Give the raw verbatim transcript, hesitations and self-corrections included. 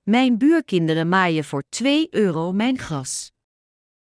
Mijn buurkinderen maaien voor twee euro mijn gras.